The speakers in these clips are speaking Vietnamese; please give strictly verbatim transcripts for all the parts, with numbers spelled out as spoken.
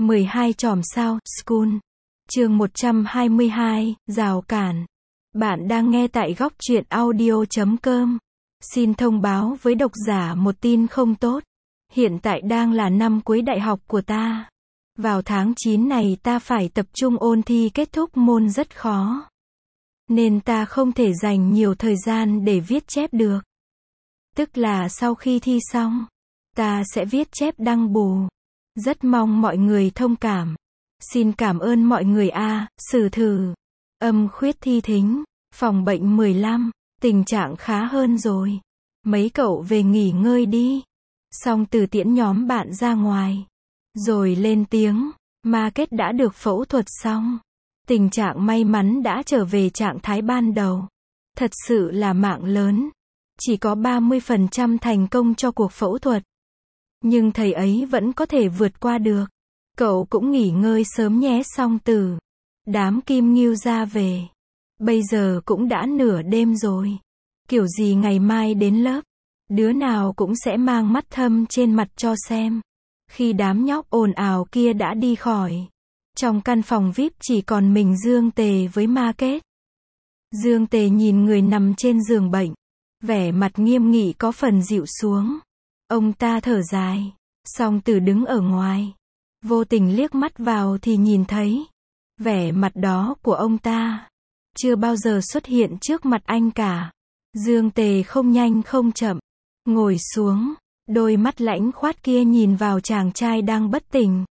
mười hai chòm sao, School. Chương một trăm hai mươi hai, rào cản. Bạn đang nghe tại góc truyện audio chấm com. Xin thông báo với độc giả một tin không tốt. Hiện tại đang là năm cuối đại học của ta. Vào tháng chín này ta phải tập trung ôn thi kết thúc môn rất khó. Nên ta không thể dành nhiều thời gian để viết chép được. Tức là sau khi thi xong, ta sẽ viết chép đăng bù. Rất mong mọi người thông cảm. Xin cảm ơn mọi người a. Sử thử. Âm khuyết thi thính. Phòng bệnh mười lăm. Tình trạng khá hơn rồi. Mấy cậu về nghỉ ngơi đi. Xong từ tiễn nhóm bạn ra ngoài. Rồi lên tiếng. Market đã được phẫu thuật xong. Tình trạng may mắn đã trở về trạng thái ban đầu. Thật sự là mạng lớn. Chỉ có ba mươi phần trăm thành công cho cuộc phẫu thuật. Nhưng thầy ấy vẫn có thể vượt qua được. Cậu cũng nghỉ ngơi sớm nhé. Xong từ đám Kim Ngưu ra về. Bây giờ cũng đã nửa đêm rồi. Kiểu gì ngày mai đến lớp, đứa nào cũng sẽ mang mắt thâm trên mặt cho xem. Khi đám nhóc ồn ào kia đã đi khỏi, trong căn phòng vi ai pi chỉ còn mình Dương Tề với Market. Dương Tề nhìn người nằm trên giường bệnh, vẻ mặt nghiêm nghị có phần dịu xuống. Ông ta thở dài. Song Tử đứng ở ngoài, vô tình liếc mắt vào thì nhìn thấy vẻ mặt đó của ông ta chưa bao giờ xuất hiện trước mặt anh cả. Dương Tề không nhanh không chậm ngồi xuống, đôi mắt lãnh khoát kia nhìn vào chàng trai đang bất tỉnh.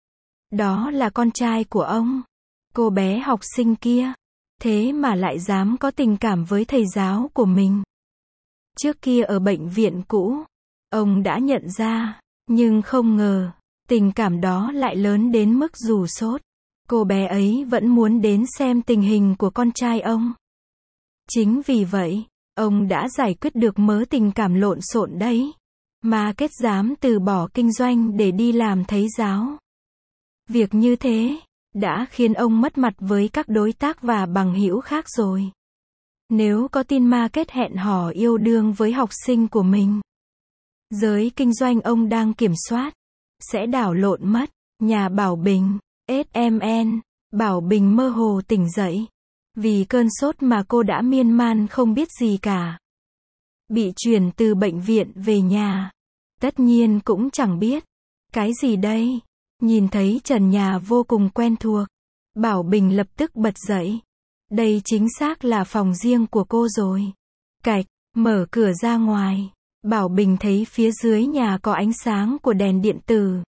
Đó là con trai của ông. Cô bé học sinh kia, thế mà lại dám có tình cảm với thầy giáo của mình. Trước kia ở bệnh viện cũ, ông đã nhận ra, nhưng không ngờ, tình cảm đó lại lớn đến mức dù sốt. Cô bé ấy vẫn muốn đến xem tình hình của con trai ông. Chính vì vậy, ông đã giải quyết được mớ tình cảm lộn xộn đấy. Market dám từ bỏ kinh doanh để đi làm thầy giáo. Việc như thế đã khiến ông mất mặt với các đối tác và bằng hữu khác rồi. Nếu có tin Market hẹn hò yêu đương với học sinh của mình, giới kinh doanh ông đang kiểm soát sẽ đảo lộn mất. Nhà Bảo Bình, ét em en. Bảo Bình mơ hồ tỉnh dậy. Vì cơn sốt mà cô đã miên man không biết gì cả. Bị chuyển từ bệnh viện về nhà. Tất nhiên cũng chẳng biết. Cái gì đây? Nhìn thấy trần nhà vô cùng quen thuộc. Bảo Bình lập tức bật dậy. Đây chính xác là phòng riêng của cô rồi. Cạch, mở cửa ra ngoài. Bảo Bình thấy phía dưới nhà có ánh sáng của đèn điện tử.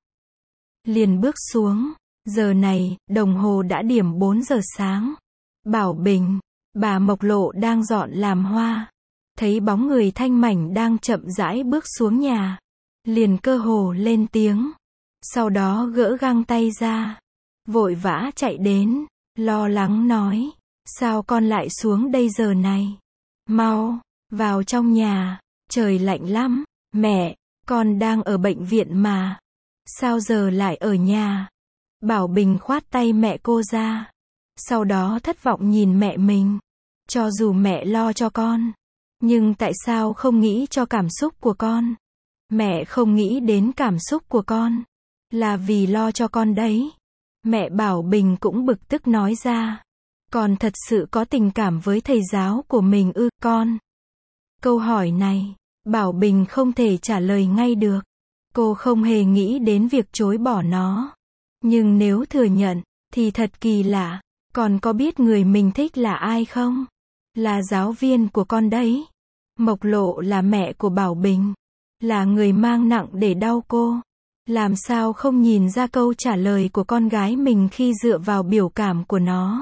Liền bước xuống. Giờ này, đồng hồ đã điểm bốn giờ sáng. Bảo Bình, bà Mộc Lộ đang dọn làm hoa. Thấy bóng người thanh mảnh đang chậm rãi bước xuống nhà. Liền cơ hồ lên tiếng. Sau đó gỡ găng tay ra. Vội vã chạy đến, lo lắng nói. Sao con lại xuống đây giờ này? Mau, vào trong nhà, trời lạnh lắm. Mẹ, con đang ở bệnh viện mà. Sao giờ lại ở nhà? Bảo Bình khoát tay mẹ cô ra. Sau đó thất vọng nhìn mẹ mình. Cho dù mẹ lo cho con, nhưng tại sao không nghĩ cho cảm xúc của con? Mẹ không nghĩ đến cảm xúc của con, là vì lo cho con đấy. Mẹ Bảo Bình cũng bực tức nói ra. Con thật sự có tình cảm với thầy giáo của mình ư? Con. Câu hỏi này, Bảo Bình không thể trả lời ngay được. Cô không hề nghĩ đến việc chối bỏ nó. Nhưng nếu thừa nhận, thì thật kỳ lạ. Con có biết người mình thích là ai không? Là giáo viên của con đấy. Mộc Lộ là mẹ của Bảo Bình. Là người mang nặng để đau cô. Làm sao không nhìn ra câu trả lời của con gái mình khi dựa vào biểu cảm của nó?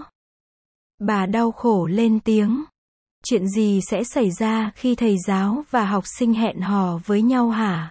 Bà đau khổ lên tiếng. Chuyện gì sẽ xảy ra khi thầy giáo và học sinh hẹn hò với nhau hả?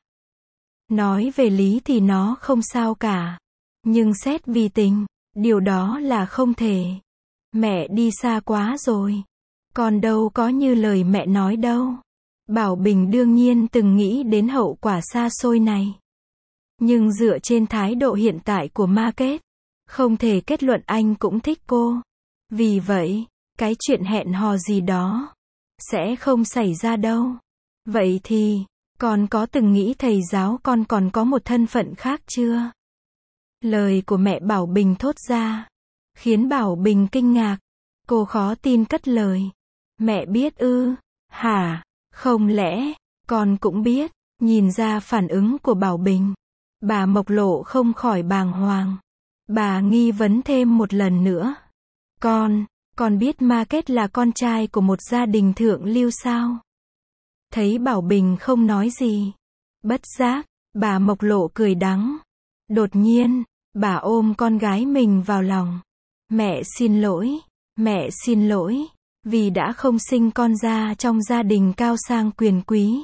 Nói về lý thì nó không sao cả. Nhưng xét vì tình, điều đó là không thể. Mẹ đi xa quá rồi. Con đâu có như lời mẹ nói đâu. Bảo Bình đương nhiên từng nghĩ đến hậu quả xa xôi này. Nhưng dựa trên thái độ hiện tại của Market, không thể kết luận anh cũng thích cô. Vì vậy, cái chuyện hẹn hò gì đó sẽ không xảy ra đâu. Vậy thì, con có từng nghĩ thầy giáo con còn có một thân phận khác chưa? Lời của mẹ Bảo Bình thốt ra, khiến Bảo Bình kinh ngạc. Cô khó tin cất lời. Mẹ biết ư? Hả? Không lẽ, con cũng biết? Nhìn ra phản ứng của Bảo Bình, bà Mộc Lộ không khỏi bàng hoàng. Bà nghi vấn thêm một lần nữa. Con, con biết Ma Kết là con trai của một gia đình thượng lưu sao? Thấy Bảo Bình không nói gì, bất giác, bà Mộc Lộ cười đắng. Đột nhiên, bà ôm con gái mình vào lòng. Mẹ xin lỗi, mẹ xin lỗi, vì đã không sinh con ra trong gia đình cao sang quyền quý.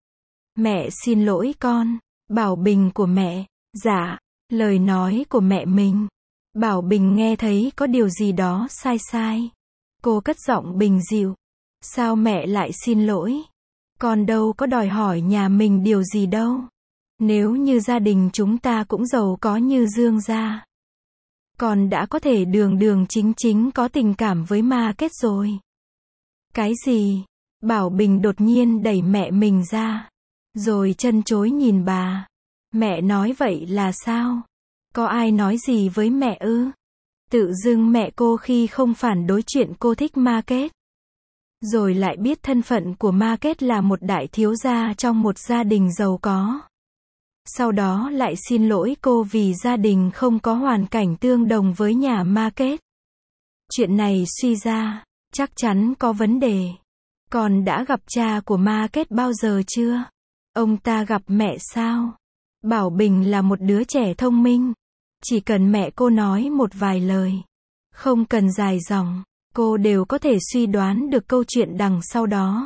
Mẹ xin lỗi con, Bảo Bình của mẹ. Dạ, lời nói của mẹ mình. Bảo Bình nghe thấy có điều gì đó sai sai. Cô cất giọng bình dịu. Sao mẹ lại xin lỗi? Con đâu có đòi hỏi nhà mình điều gì đâu. Nếu như gia đình chúng ta cũng giàu có như Dương gia, con đã có thể đường đường chính chính có tình cảm với Ma Kết rồi. Cái gì? Bảo Bình đột nhiên đẩy mẹ mình ra, rồi chân chối nhìn bà. Mẹ nói vậy là sao? Có ai nói gì với mẹ ư? Tự dưng mẹ cô khi không phản đối chuyện cô thích Ma Kết, rồi lại biết thân phận của Ma Kết là một đại thiếu gia trong một gia đình giàu có. Sau đó lại xin lỗi cô vì gia đình không có hoàn cảnh tương đồng với nhà Ma Kết. Chuyện này suy ra, chắc chắn có vấn đề. Con đã gặp cha của Ma Kết bao giờ chưa? Ông ta gặp mẹ sao? Bảo Bình là một đứa trẻ thông minh. Chỉ cần mẹ cô nói một vài lời, không cần dài dòng, cô đều có thể suy đoán được câu chuyện đằng sau đó.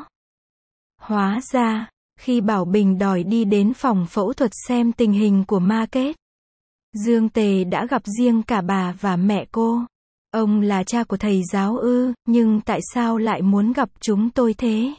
Hóa ra, khi Bảo Bình đòi đi đến phòng phẫu thuật xem tình hình của Ma Kết, Dương Tề đã gặp riêng cả bà và mẹ cô. Ông là cha của thầy giáo ư, nhưng tại sao lại muốn gặp chúng tôi thế?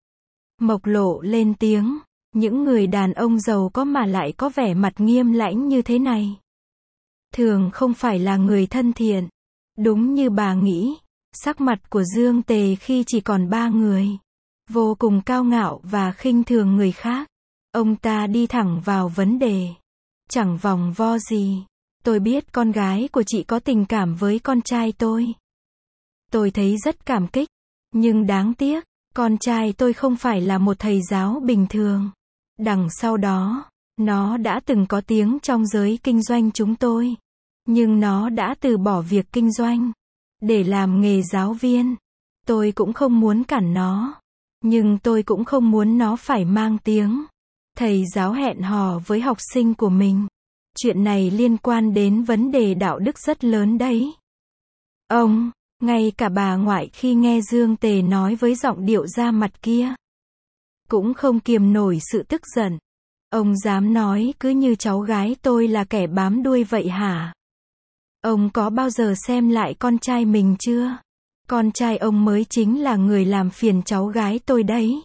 Mộc Lộ lên tiếng, những người đàn ông giàu có mà lại có vẻ mặt nghiêm lãnh như thế này, thường không phải là người thân thiện. Đúng như bà nghĩ, sắc mặt của Dương Tề khi chỉ còn ba người, vô cùng cao ngạo và khinh thường người khác. Ông ta đi thẳng vào vấn đề, chẳng vòng vo gì. Tôi biết con gái của chị có tình cảm với con trai tôi. Tôi thấy rất cảm kích, nhưng đáng tiếc, con trai tôi không phải là một thầy giáo bình thường. Đằng sau đó, nó đã từng có tiếng trong giới kinh doanh chúng tôi, nhưng nó đã từ bỏ việc kinh doanh để làm nghề giáo viên. Tôi cũng không muốn cản nó, nhưng tôi cũng không muốn nó phải mang tiếng thầy giáo hẹn hò với học sinh của mình. Chuyện này liên quan đến vấn đề đạo đức rất lớn đấy. Ông, ngay cả bà ngoại khi nghe Dương Tề nói với giọng điệu ra mặt kia, cũng không kiềm nổi sự tức giận. Ông dám nói cứ như cháu gái tôi là kẻ bám đuôi vậy hả? Ông có bao giờ xem lại con trai mình chưa? Con trai ông mới chính là người làm phiền cháu gái tôi đấy.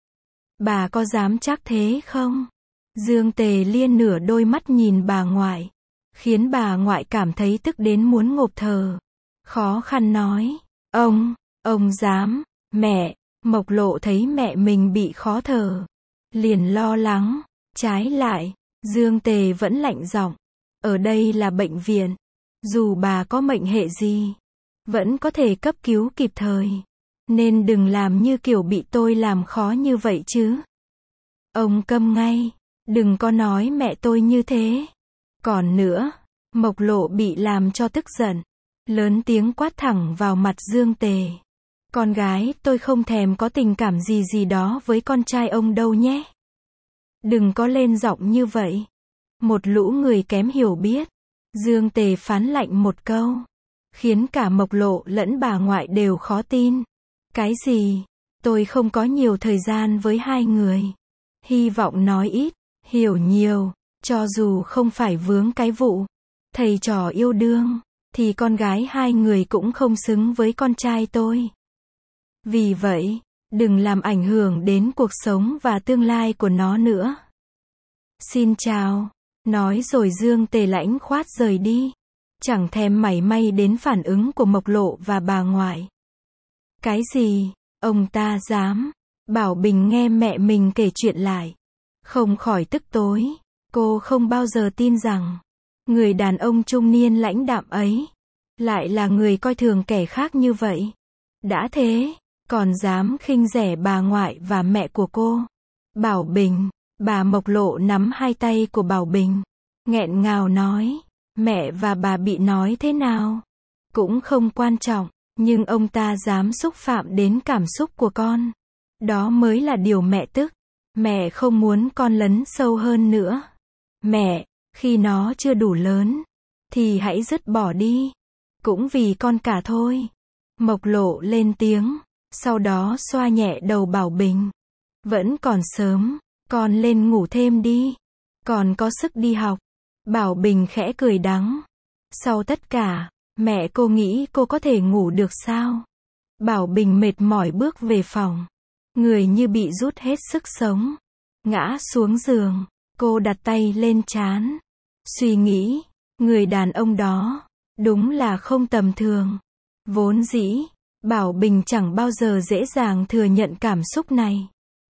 Bà có dám chắc thế không? Dương Tề Liên nửa đôi mắt nhìn bà ngoại, khiến bà ngoại cảm thấy tức đến muốn ngộp thở. Khó khăn nói, ông, ông dám, mẹ. Mộc Lộ thấy mẹ mình bị khó thở, liền lo lắng. Trái lại, Dương Tề vẫn lạnh giọng, ở đây là bệnh viện, dù bà có mệnh hệ gì, vẫn có thể cấp cứu kịp thời, nên đừng làm như kiểu bị tôi làm khó như vậy chứ. Ông câm ngay, đừng có nói mẹ tôi như thế. Còn nữa, Mộc Lộ bị làm cho tức giận, lớn tiếng quát thẳng vào mặt Dương Tề. Con gái tôi không thèm có tình cảm gì gì đó với con trai ông đâu nhé. Đừng có lên giọng như vậy. Một lũ người kém hiểu biết. Dương Tề phán lạnh một câu, khiến cả Mộc Lộ lẫn bà ngoại đều khó tin. Cái gì? Tôi không có nhiều thời gian với hai người. Hy vọng nói ít, hiểu nhiều. Cho dù không phải vướng cái vụ thầy trò yêu đương, thì con gái hai người cũng không xứng với con trai tôi. Vì vậy, đừng làm ảnh hưởng đến cuộc sống và tương lai của nó nữa. Xin chào. Nói rồi Dương Tề lãnh khoát rời đi, chẳng thèm mảy may đến phản ứng của Mộc Lộ và bà ngoại. Cái gì? Ông ta dám? Bảo Bình nghe mẹ mình kể chuyện lại, không khỏi tức tối. Cô không bao giờ tin rằng Người đàn ông trung niên lãnh đạm ấy, lại là người coi thường kẻ khác như vậy. Đã thế, còn dám khinh rẻ bà ngoại và mẹ của cô. Bảo Bình, bà Mộc Lộ nắm hai tay của Bảo Bình, nghẹn ngào nói, mẹ và bà bị nói thế nào? Cũng không quan trọng, nhưng ông ta dám xúc phạm đến cảm xúc của con. Đó mới là điều mẹ tức. Mẹ không muốn con lấn sâu hơn nữa. Mẹ, khi nó chưa đủ lớn, thì hãy dứt bỏ đi. Cũng vì con cả thôi. Mộc Lộ lên tiếng, sau đó xoa nhẹ đầu Bảo Bình. Vẫn còn sớm, con lên ngủ thêm đi. Còn có sức đi học. Bảo Bình khẽ cười đắng. Sau tất cả, mẹ cô nghĩ cô có thể ngủ được sao? Bảo Bình mệt mỏi bước về phòng. Người như bị rút hết sức sống. Ngã xuống giường. Cô đặt tay lên trán. Suy nghĩ, người đàn ông đó, đúng là không tầm thường. Vốn dĩ, Bảo Bình chẳng bao giờ dễ dàng thừa nhận cảm xúc này.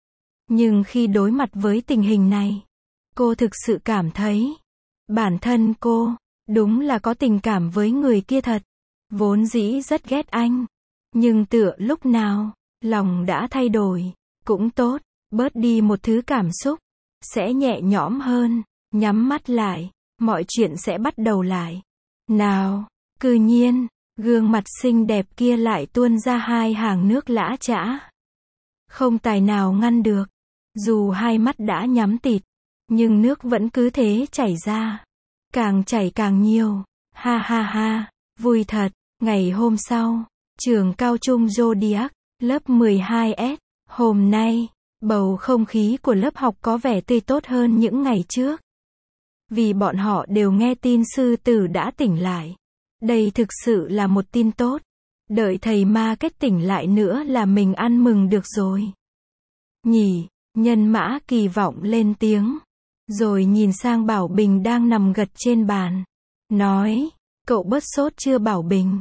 Nhưng khi đối mặt với tình hình này, cô thực sự cảm thấy, bản thân cô, đúng là có tình cảm với người kia thật. Vốn dĩ rất ghét anh. Nhưng tựa lúc nào, lòng đã thay đổi. Cũng tốt, bớt đi một thứ cảm xúc. Sẽ nhẹ nhõm hơn. Nhắm mắt lại, mọi chuyện sẽ bắt đầu lại. Nào, cư nhiên, gương mặt xinh đẹp kia lại tuôn ra hai hàng nước lã chã. Không tài nào ngăn được. Dù hai mắt đã nhắm tịt, nhưng nước vẫn cứ thế chảy ra. Càng chảy càng nhiều. Ha ha ha, vui thật. Ngày hôm sau, trường cao trung Zodiac, lớp mười hai S. Hôm nay, bầu không khí của lớp học có vẻ tươi tốt hơn những ngày trước. Vì bọn họ đều nghe tin sư tử đã tỉnh lại. Đây thực sự là một tin tốt. Đợi thầy ma kết tỉnh lại nữa là mình ăn mừng được rồi. Nhỉ, Nhân Mã kỳ vọng lên tiếng. Rồi nhìn sang Bảo Bình đang nằm gật trên bàn. Nói, cậu bớt sốt chưa Bảo Bình?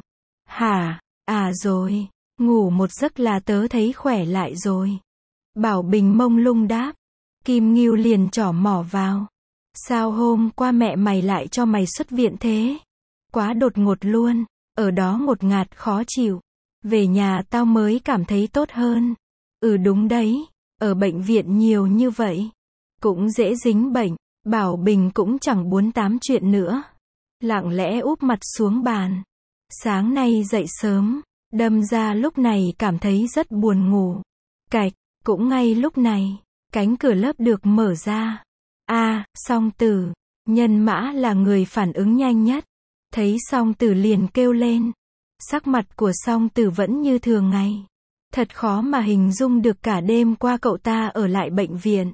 Hả, à rồi, ngủ một giấc là tớ thấy khỏe lại rồi. Bảo Bình mông lung đáp. Kim Ngưu liền trỏ mỏ vào. Sao hôm qua mẹ mày lại cho mày xuất viện thế? Quá đột ngột luôn, ở đó ngột ngạt khó chịu. Về nhà tao mới cảm thấy tốt hơn. Ừ đúng đấy, ở bệnh viện nhiều như vậy, cũng dễ dính bệnh. Bảo Bình cũng chẳng muốn tám chuyện nữa. Lặng lẽ úp mặt xuống bàn. Sáng nay dậy sớm, đâm ra lúc này cảm thấy rất buồn ngủ. Cạch, cũng ngay lúc này, cánh cửa lớp được mở ra. A, Song Tử. Nhân Mã là người phản ứng nhanh nhất. Thấy Song Tử liền kêu lên. Sắc mặt của Song Tử vẫn như thường ngày. Thật khó mà hình dung được cả đêm qua cậu ta ở lại bệnh viện.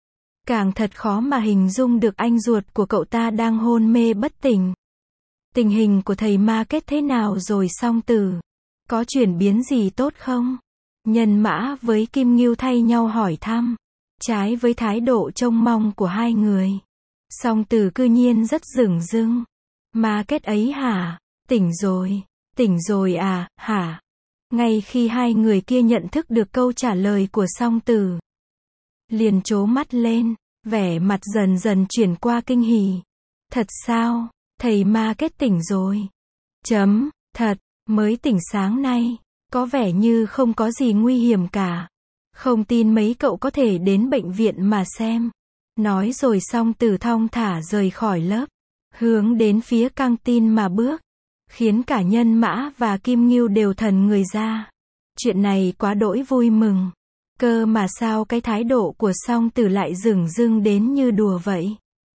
Càng thật khó mà hình dung được anh ruột của cậu ta đang hôn mê bất tỉnh. Tình hình của thầy ma kết thế nào rồi Song Tử? Có chuyển biến gì tốt không? Nhân Mã với Kim Ngưu thay nhau hỏi thăm. Trái với thái độ trông mong của hai người, Song Tử cư nhiên rất dửng dưng. Ma kết ấy hả? Tỉnh rồi. Tỉnh rồi à, hả? Ngay khi hai người kia nhận thức được câu trả lời của Song Tử, liền trố mắt lên, vẻ mặt dần dần chuyển qua kinh hỉ. Thật sao? Thầy ma kết tỉnh rồi. Chấm, thật, mới tỉnh sáng nay, có vẻ như không có gì nguy hiểm cả. Không tin mấy cậu có thể đến bệnh viện mà xem. Nói rồi Song Tử thong thả rời khỏi lớp, hướng đến phía căng tin mà bước, khiến cả Nhân Mã và Kim Ngưu đều thần người ra. Chuyện này quá đỗi vui mừng. Cơ mà sao cái thái độ của Song Tử lại dửng dưng đến như đùa vậy?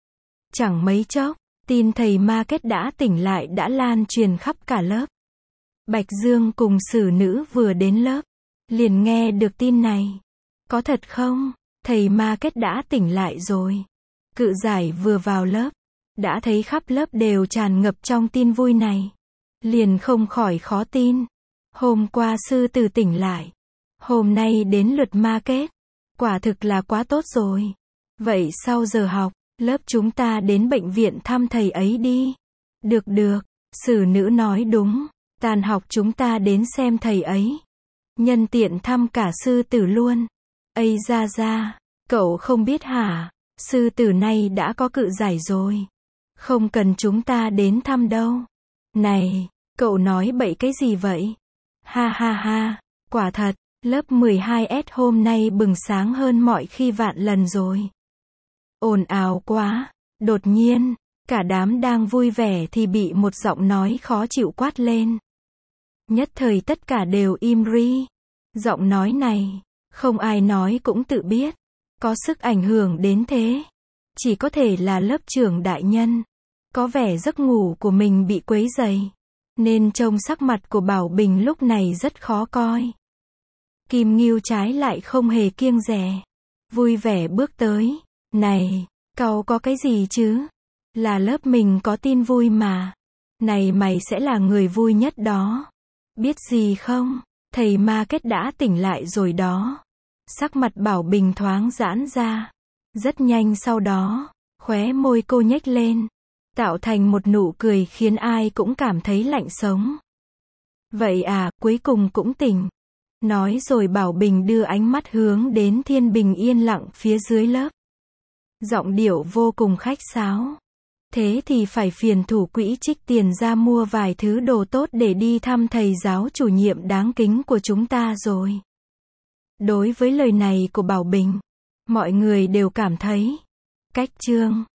Chẳng mấy chốc, tin thầy ma kết đã tỉnh lại đã lan truyền khắp cả lớp. Bạch Dương cùng Sử Nữ vừa đến lớp, liền nghe được tin này. Có thật không? Thầy ma kết đã tỉnh lại rồi. Cự Giải vừa vào lớp, đã thấy khắp lớp đều tràn ngập trong tin vui này. Liền không khỏi khó tin. Hôm qua sư tử tỉnh lại, hôm nay đến lượt ma kết. Quả thực là quá tốt rồi. Vậy sau giờ học, lớp chúng ta đến bệnh viện thăm thầy ấy đi. Được được, Sử Nữ nói đúng. Tàn học chúng ta đến xem thầy ấy. Nhân tiện thăm cả sư tử luôn. Ây ra ra, cậu không biết hả? Sư tử này đã có Cự Giải rồi. Không cần chúng ta đến thăm đâu. Này, cậu nói bậy cái gì vậy? Ha ha ha, quả thật, lớp mười hai S hôm nay bừng sáng hơn mọi khi vạn lần rồi. Ồn ào quá. Đột nhiên, cả đám đang vui vẻ thì bị một giọng nói khó chịu quát lên. Nhất thời tất cả đều im ri. Giọng nói này, không ai nói cũng tự biết, có sức ảnh hưởng đến thế. Chỉ có thể là lớp trưởng đại nhân. Có vẻ giấc ngủ của mình bị quấy rầy, nên trông sắc mặt của Bảo Bình lúc này rất khó coi. Kim Ngưu trái lại không hề kiêng dè, vui vẻ bước tới. Này, cậu có cái gì chứ? Là lớp mình có tin vui mà. Này mày sẽ là người vui nhất đó. Biết gì không? Thầy ma kết đã tỉnh lại rồi đó. Sắc mặt Bảo Bình thoáng giãn ra. Rất nhanh sau đó, khóe môi cô nhếch lên, tạo thành một nụ cười khiến ai cũng cảm thấy lạnh sống. Vậy à, cuối cùng cũng tỉnh. Nói rồi Bảo Bình đưa ánh mắt hướng đến Thiên Bình yên lặng phía dưới lớp. Giọng điệu vô cùng khách sáo. Thế thì phải phiền thủ quỹ trích tiền ra mua vài thứ đồ tốt để đi thăm thầy giáo chủ nhiệm đáng kính của chúng ta rồi. Đối với lời này của Bảo Bình, mọi người đều cảm thấy cách trương.